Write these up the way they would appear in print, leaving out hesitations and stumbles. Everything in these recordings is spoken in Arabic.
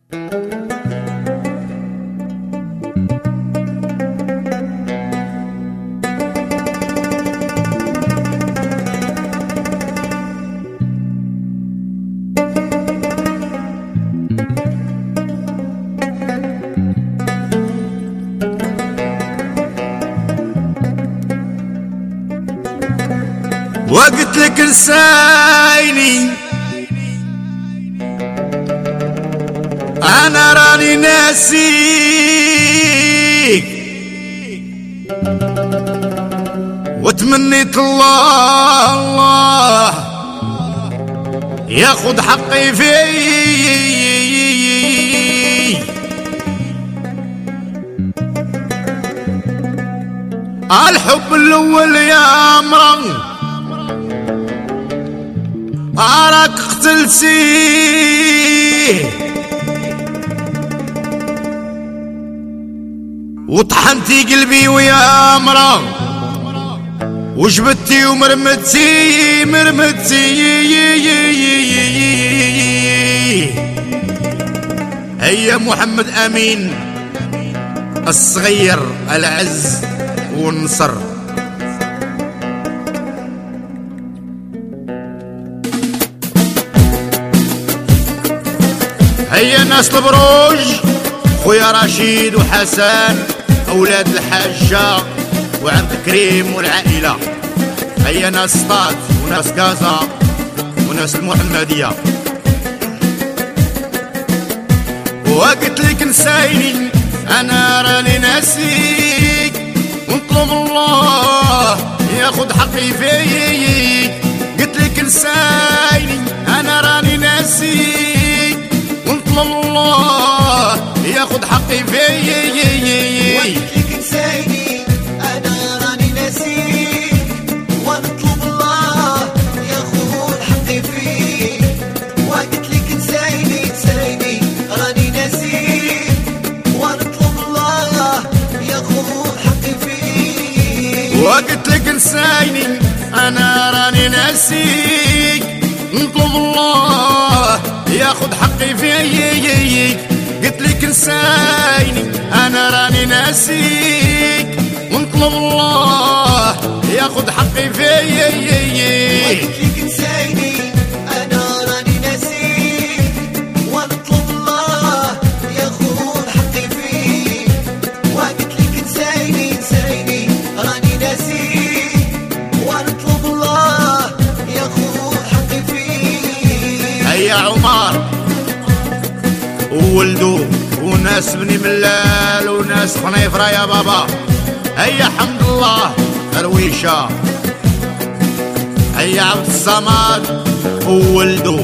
وقت لك انسايني انا راني ناسيك، وتمنيت الله ياخد حقي فيه. الحب الاول يا مرض أراك قتلتيه، وطحنتي قلبي ويا مرا، وجبتي ومرمتي هيا محمد أمين الصغير العز والنصر. هيا ناس البروج خويا رشيد وحسن اولاد الحاجة وعبد الكريم والعائلة. هيا ناس سطات وناس كازا وناس المحمدية. وقلت لك نسايني انا راني ناسيك، ونطلب الله ياخد حقي فيك. قلت لك نسايني انا راني ناسيك، ونطلب الله ياخد حقي فيك. وقت لك نسايني انا راني ناسيك، ونطلب الله ياخد حقي فيك. وقت لك نسايني راني ناسيك، ونطلب الله ياخد حقي فيك. وقت لك نسايني انا راني ناسيك، نطلب الله ياخد حقي فيك. قلت لك نسايني انا راني ناسيك، ونطلب الله ياخد حقي فيك. وقت لك نسايني انا راني ناسيك، ونطلب الله ياخد حقي فيك. وقت لك نسايني راني ناسيك، ونطلب الله ياخد حقي فيك. هيا عمر وولدو وناس بني ملال وناس خنيفرة يا بابا. هيا حمد الله رويشة. هيا عبد الصمد وولدو.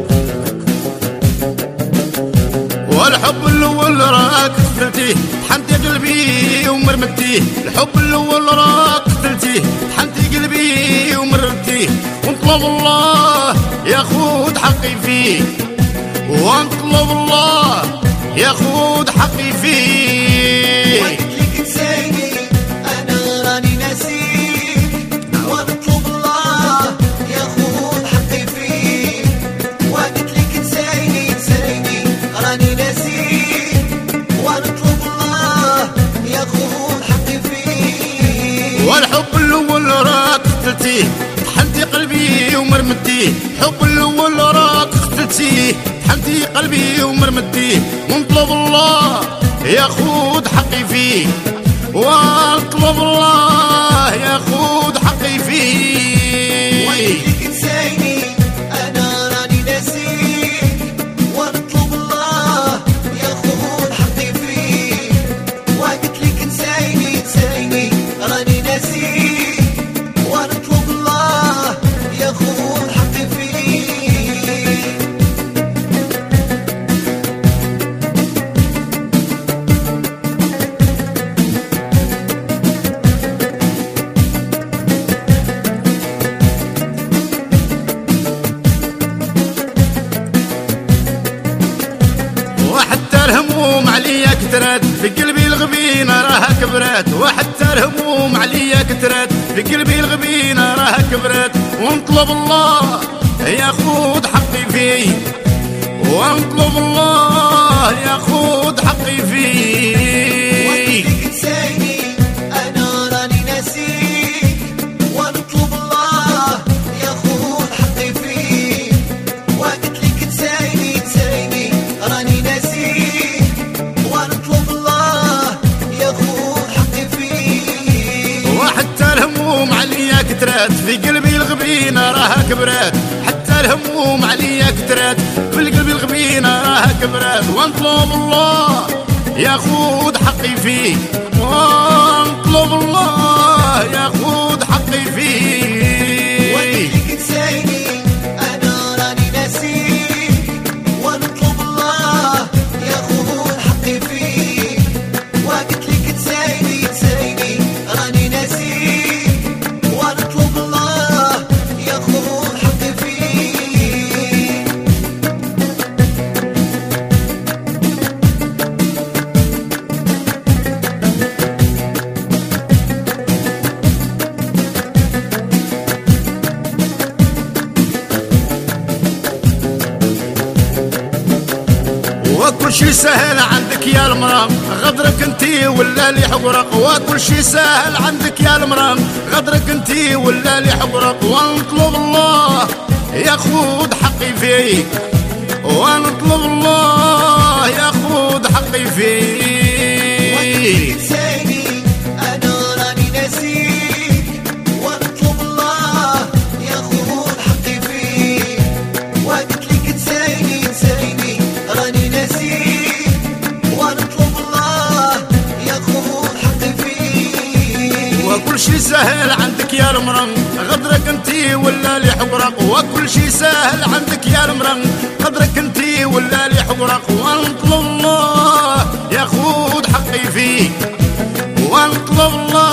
والحب الاول راك قتلتيه، حنتي قلبي ومرمتيه. الحب الاول راك قتلتيه، حنتي قلبي ومرمتيه. ونطلب الله ياخد حقي فيه، ونطلب الله ياخد حقي فيه. وقت لك نسايني انا راني ناسيك، ونطلب الله ياخد حقي فيك. وقت لك نسايني راني ناسيك، ونطلب الله ياخد حقي فيك. والحب الاول راك قتلتيه، طحنتي قلبي ومرمتيه. الحب الاول راك قتلتيه، حنتي قلبي ومرمتيه. ونطلب الله ياخد حقي فيه، ونطلب الله ياخد حقي فيه. وقت لك نسايني انا راني ناسيك، ونطلب الله ياخد حقي فيك. وقت لك نسايني راني ناسيك، ونطلب الله ياخد حقي فيك. الهموم عليا كترات، في قلبي الغبينة راها كبرات. وحتى الهموم عليا كترات، في قلبي الغبينة راها كبرات. ونطلب الله ياخد حقي فيه، ونطلب الله في قلبي الغبينة راها كبرات، حتى الهموم عليا كترات، في قلبي الغبينة راها كبرات، ونطلب الله ياخد حقي فيه، ونطلب الله ياخد حقي فيه. وقتلك نسيني انا راني ناسيك، ونطلب الله ياخد حقي فيه. وقتلك نسيني راني ناسيك، ونطلب الله ياخد حقي فيه. وكل شي سهل عندك يا المرام، غدرك انتي ولا لي حقرق، وكل شي سهل عندك يا المرام، غدرك انتي ولا لي حقرق، ونطلب الله ياخد حقي فيك، ونطلب الله ياخد حقي فيك. وقتلك نسيني انا راني ناسيك، ونطلب الله ياخد حقي فيه. وقتلك نسيني راني ناسيك، ونطلب الله ياخد حقي فيه. وكل شي سهل عندك يا المرم، غدرك انتي ولا لي حقرق، وكل شي سهل عندك يا المرم، غدرك انتي ولا لي حقرق، ونطلب الله ياخد حقي فيك، ونطلب الله